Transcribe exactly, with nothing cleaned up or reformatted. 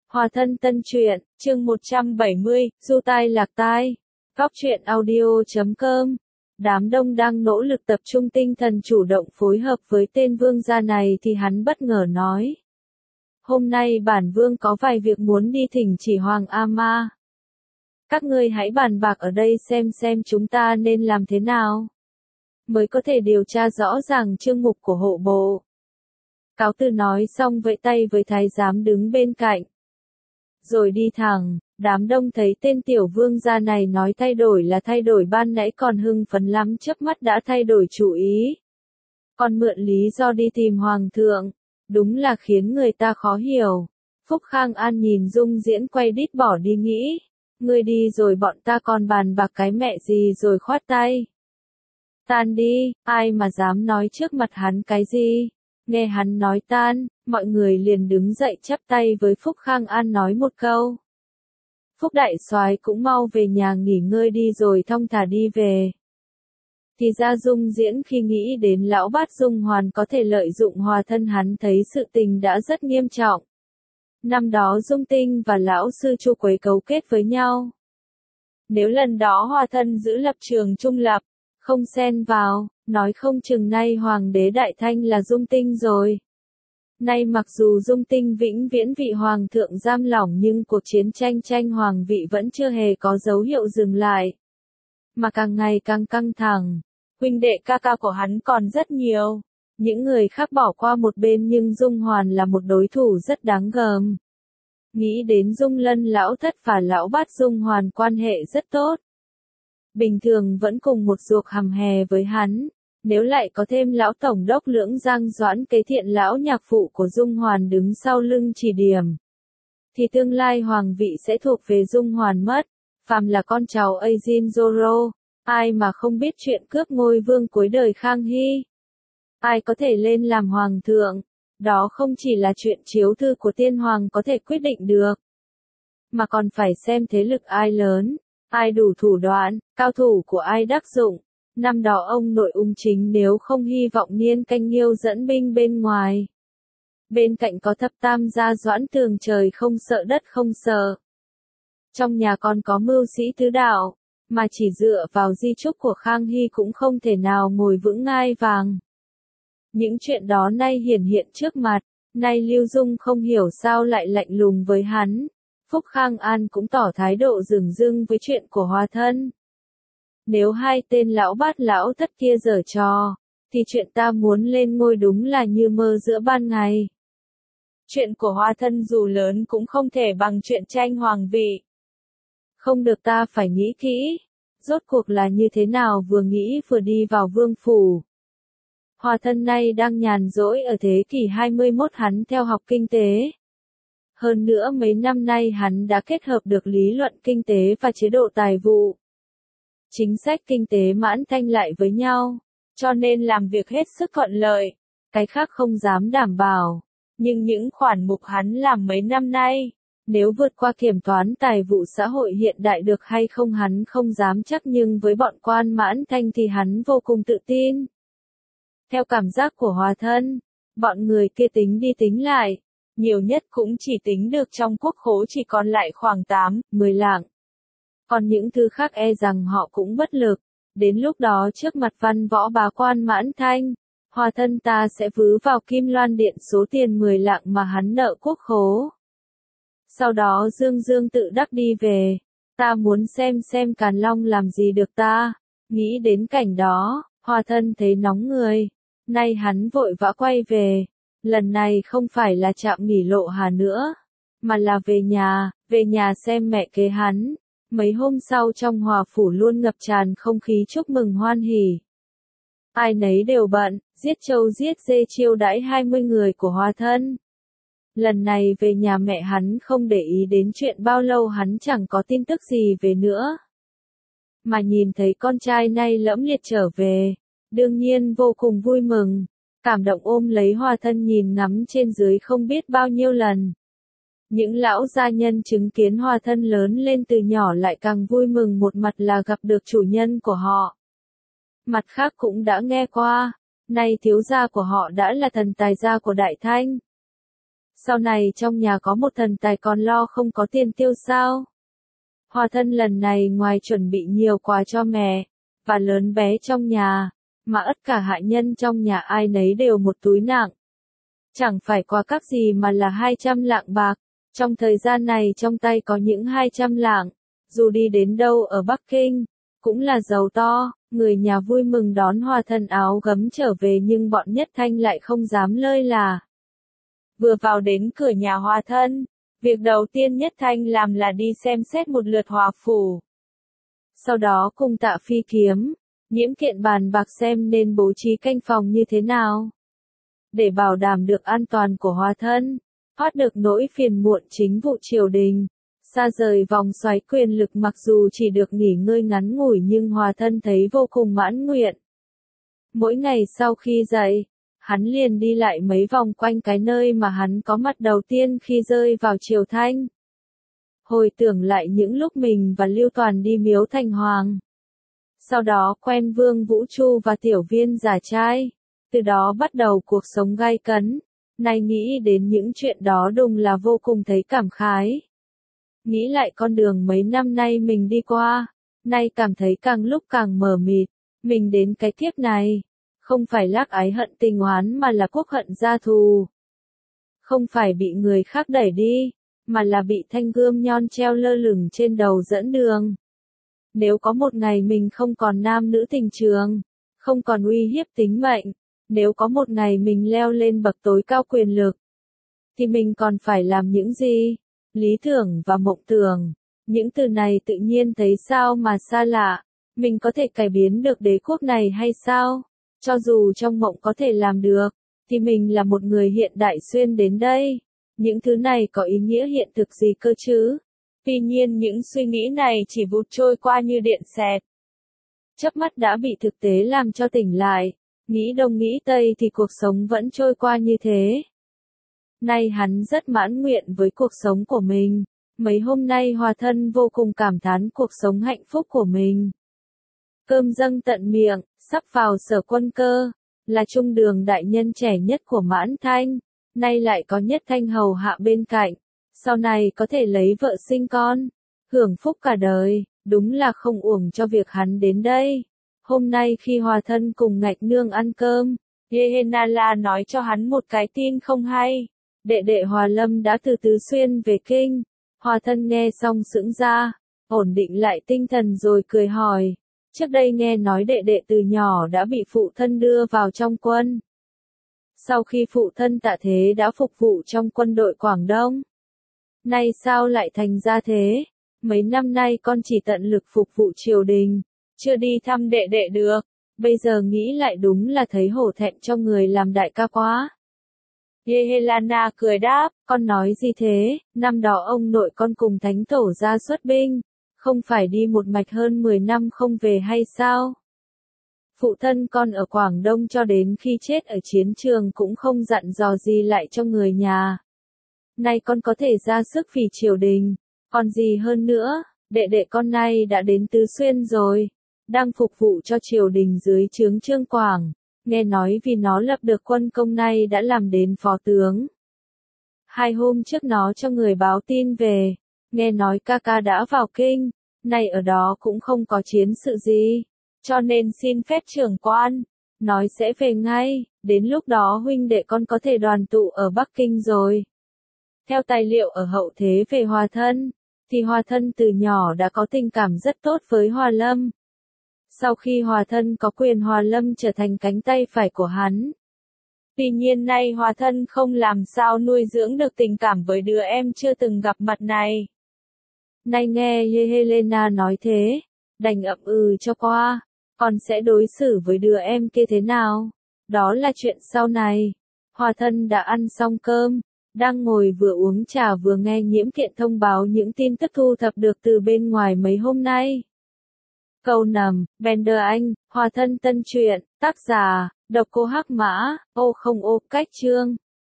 Hòa thân tân truyện, chương một trăm bảy mươi, du tai lạc tai. Góc truyện audio chấm com. Đám đông đang nỗ lực tập trung tinh thần chủ động phối hợp với tên vương gia này thì hắn bất ngờ nói. Hôm nay bản vương có vài việc muốn đi thỉnh chỉ Hoàng A Ma. Các ngươi hãy bàn bạc ở đây xem xem chúng ta nên làm thế nào. Mới có thể điều tra rõ ràng chương mục của hộ bộ. Cáo từ nói xong vẫy tay với thái giám đứng bên cạnh. Rồi đi thẳng, đám đông thấy tên tiểu vương gia này nói thay đổi là thay đổi, ban nãy còn hưng phấn lắm chớp mắt đã thay đổi chủ ý. Còn mượn lý do đi tìm hoàng thượng, đúng là khiến người ta khó hiểu. Phúc Khang An nhìn Dung Diễn quay đít bỏ đi nghĩ, ngươi đi rồi bọn ta còn bàn bạc cái mẹ gì, rồi khoát tay. Tan đi, ai mà dám nói trước mặt hắn cái gì. Nghe hắn nói tan, mọi người liền đứng dậy chắp tay với Phúc Khang An nói một câu. Phúc đại soái cũng mau về nhà nghỉ ngơi đi rồi thong thả đi về. Thì ra Dung Diễn khi nghĩ đến lão bát Dung Hoàn có thể lợi dụng hòa thân, hắn thấy sự tình đã rất nghiêm trọng. Năm đó Dung Tinh và lão sư Chu Quế cấu kết với nhau. Nếu lần đó hòa thân giữ lập trường trung lập, không xen vào, nói không chừng nay hoàng đế đại thanh là Dung Tinh rồi. Nay mặc dù Dung Tinh vĩnh viễn vị hoàng thượng giam lỏng nhưng cuộc chiến tranh tranh hoàng vị vẫn chưa hề có dấu hiệu dừng lại. Mà càng ngày càng căng thẳng, huynh đệ ca ca của hắn còn rất nhiều. Những người khác bỏ qua một bên nhưng Dung Hoàn là một đối thủ rất đáng gờm. Nghĩ đến Dung Lân lão thất và lão bát Dung Hoàn quan hệ rất tốt. Bình thường vẫn cùng một ruột hầm hè với hắn, nếu lại có thêm lão tổng đốc Lưỡng Giang Doãn Kế Thiện lão nhạc phụ của Dung Hoàn đứng sau lưng chỉ điểm, thì tương lai hoàng vị sẽ thuộc về Dung Hoàn mất. Phàm là con cháu Ajin Zoro, ai mà không biết chuyện cướp ngôi vương cuối đời Khang Hy. Ai có thể lên làm hoàng thượng, đó không chỉ là chuyện chiếu thư của tiên hoàng có thể quyết định được, mà còn phải xem thế lực ai lớn. Ai đủ thủ đoạn, cao thủ của ai đắc dụng. Năm đó ông nội Ung Chính nếu không hy vọng Niên Canh Nghiêu dẫn binh bên ngoài. Bên cạnh có thập tam gia Doãn Tường trời không sợ đất không sợ. Trong nhà còn có mưu sĩ tứ đạo, mà chỉ dựa vào di chúc của Khang Hy cũng không thể nào ngồi vững ngai vàng. Những chuyện đó nay hiển hiện trước mặt, nay Lưu Dung không hiểu sao lại lạnh lùng với hắn. Phúc Khang An cũng tỏ thái độ dửng dưng với chuyện của hòa thân. Nếu hai tên lão bát lão thất kia giở trò, thì chuyện ta muốn lên ngôi đúng là như mơ giữa ban ngày. Chuyện của hòa thân dù lớn cũng không thể bằng chuyện tranh hoàng vị. Không được, ta phải nghĩ kỹ, rốt cuộc là như thế nào. Vừa nghĩ vừa đi vào vương phủ. Hòa thân nay đang nhàn rỗi ở thế kỷ hai mươi mốt, hắn theo học kinh tế. Hơn nữa mấy năm nay hắn đã kết hợp được lý luận kinh tế và chế độ tài vụ. Chính sách kinh tế mãn thanh lại với nhau, cho nên làm việc hết sức thuận lợi. Cái khác không dám đảm bảo, nhưng những khoản mục hắn làm mấy năm nay, nếu vượt qua kiểm toán tài vụ xã hội hiện đại được hay không hắn không dám chắc, nhưng với bọn quan mãn thanh thì hắn vô cùng tự tin. Theo cảm giác của hòa thân, bọn người kia tính đi tính lại, nhiều nhất cũng chỉ tính được trong quốc khố chỉ còn lại khoảng tám, mười lạng. Còn những thứ khác e rằng họ cũng bất lực. Đến lúc đó trước mặt văn võ bá quan mãn thanh, hòa thân ta sẽ vứ vào Kim Loan Điện số tiền mười lạng mà hắn nợ quốc khố. Sau đó dương dương tự đắc đi về. Ta muốn xem xem Càn Long làm gì được ta. Nghĩ đến cảnh đó, hòa thân thấy nóng người. Nay hắn vội vã quay về. Lần này không phải là trạm nghỉ Lộ Hà nữa, mà là về nhà, về nhà xem mẹ kế hắn. Mấy hôm sau trong Hòa phủ luôn ngập tràn không khí chúc mừng hoan hỉ. Ai nấy đều bận, giết trâu giết dê chiêu đãi hai mươi người của hòa thân. Lần này về nhà mẹ hắn không để ý đến chuyện bao lâu hắn chẳng có tin tức gì về nữa. Mà nhìn thấy con trai nay lẫm liệt trở về, đương nhiên vô cùng vui mừng. Cảm động ôm lấy hòa thân nhìn ngắm trên dưới không biết bao nhiêu lần. Những lão gia nhân chứng kiến hòa thân lớn lên từ nhỏ lại càng vui mừng, một mặt là gặp được chủ nhân của họ. Mặt khác cũng đã nghe qua, nay thiếu gia của họ đã là thần tài gia của Đại Thanh. Sau này trong nhà có một thần tài còn lo không có tiền tiêu sao? Hòa thân lần này ngoài chuẩn bị nhiều quà cho mẹ, và lớn bé trong nhà, mà tất cả hạ nhân trong nhà ai nấy đều một túi nặng. Chẳng phải quà cáp gì mà là hai trăm lạng bạc, trong thời gian này trong tay có những hai trăm lạng, dù đi đến đâu ở Bắc Kinh, cũng là giàu to, người nhà vui mừng đón Hòa thân áo gấm trở về nhưng bọn Nhất Thanh lại không dám lơi là. Vừa vào đến cửa nhà Hòa thân, việc đầu tiên Nhất Thanh làm là đi xem xét một lượt Hòa phủ. Sau đó cùng Tạ Phi Kiếm, Nhiễm Kiện bàn bạc xem nên bố trí canh phòng như thế nào. Để bảo đảm được an toàn của Hòa thân, thoát được nỗi phiền muộn chính vụ triều đình, xa rời vòng xoáy quyền lực mặc dù chỉ được nghỉ ngơi ngắn ngủi nhưng Hòa thân thấy vô cùng mãn nguyện. Mỗi ngày sau khi dậy, hắn liền đi lại mấy vòng quanh cái nơi mà hắn có mặt đầu tiên khi rơi vào Triều Thanh. Hồi tưởng lại những lúc mình và Lưu Toàn đi miếu Thành Hoàng. Sau đó quen Vương Vũ Chu và Tiểu Viên giả trai. Từ đó bắt đầu cuộc sống gay cấn. Nay nghĩ đến những chuyện đó đúng là vô cùng thấy cảm khái. Nghĩ lại con đường mấy năm nay mình đi qua, nay cảm thấy càng lúc càng mờ mịt. Mình đến cái kiếp này, không phải lác ái hận tình oán mà là quốc hận gia thù. Không phải bị người khác đẩy đi, mà là bị thanh gươm nhon treo lơ lửng trên đầu dẫn đường. Nếu có một ngày mình không còn nam nữ tình trường, không còn uy hiếp tính mệnh, nếu có một ngày mình leo lên bậc tối cao quyền lực, thì mình còn phải làm những gì? Lý tưởng và mộng tưởng, những từ này tự nhiên thấy sao mà xa lạ, mình có thể cải biến được đế quốc này hay sao? Cho dù trong mộng có thể làm được, thì mình là một người hiện đại xuyên đến đây. Những thứ này có ý nghĩa hiện thực gì cơ chứ? Tuy nhiên những suy nghĩ này chỉ vụt trôi qua như điện xẹt. Chớp mắt đã bị thực tế làm cho tỉnh lại, nghĩ đông nghĩ tây thì cuộc sống vẫn trôi qua như thế. Nay hắn rất mãn nguyện với cuộc sống của mình, mấy hôm nay Hòa thân vô cùng cảm thán cuộc sống hạnh phúc của mình. Cơm dâng tận miệng, sắp vào Sở Quân Cơ, là trung đường đại nhân trẻ nhất của Mãn Thanh, nay lại có Nhất Thanh hầu hạ bên cạnh, sau này có thể lấy vợ sinh con, hưởng phúc cả đời, đúng là không uổng cho việc hắn đến đây. Hôm nay khi Hòa thân cùng Ngạch Nương ăn cơm, Yehenala nói cho hắn một cái tin không hay, đệ đệ Hòa Lâm đã từ Tứ Xuyên về kinh. Hòa thân nghe xong sững ra, ổn định lại tinh thần rồi cười hỏi. Trước đây nghe nói đệ đệ từ nhỏ đã bị phụ thân đưa vào trong quân. Sau khi phụ thân tạ thế đã phục vụ trong quân đội Quảng Đông. Nay sao lại thành ra thế? Mấy năm nay con chỉ tận lực phục vụ triều đình, chưa đi thăm đệ đệ được. Bây giờ nghĩ lại đúng là thấy hổ thẹn cho người làm đại ca quá. Yehelana cười đáp, con nói gì thế? Năm đó ông nội con cùng thánh tổ ra xuất binh. Không phải đi một mạch hơn mười năm không về hay sao? Phụ thân con ở Quảng Đông cho đến khi chết ở chiến trường cũng không dặn dò gì lại cho người nhà. Nay con có thể ra sức vì triều đình, còn gì hơn nữa, đệ đệ con nay đã đến Tứ Xuyên rồi, đang phục vụ cho triều đình dưới trướng Trương Quảng, nghe nói vì nó lập được quân công nay đã làm đến phó tướng. Hai hôm trước nó cho người báo tin về. Nghe nói ca ca đã vào kinh, nay ở đó cũng không có chiến sự gì, cho nên xin phép trưởng quan, nói sẽ về ngay, đến lúc đó huynh đệ con có thể đoàn tụ ở Bắc Kinh rồi. Theo tài liệu ở hậu thế về Hòa thân, thì Hòa thân từ nhỏ đã có tình cảm rất tốt với Hòa Lâm. Sau khi Hòa thân có quyền Hòa Lâm trở thành cánh tay phải của hắn. Tuy nhiên nay Hòa thân không làm sao nuôi dưỡng được tình cảm với đứa em chưa từng gặp mặt này. Nay nghe Yehelena nói thế, đành ậm ừ cho qua, còn sẽ đối xử với đứa em kia thế nào? Đó là chuyện sau này. Hòa thân đã ăn xong cơm, đang ngồi vừa uống trà vừa nghe Nhiễm Kiện thông báo những tin tức thu thập được từ bên ngoài mấy hôm nay. Câu nằm, Bender Anh, Hòa thân tân truyện, tác giả, Độc Cô Hắc Mã, ô không ô, cách chương.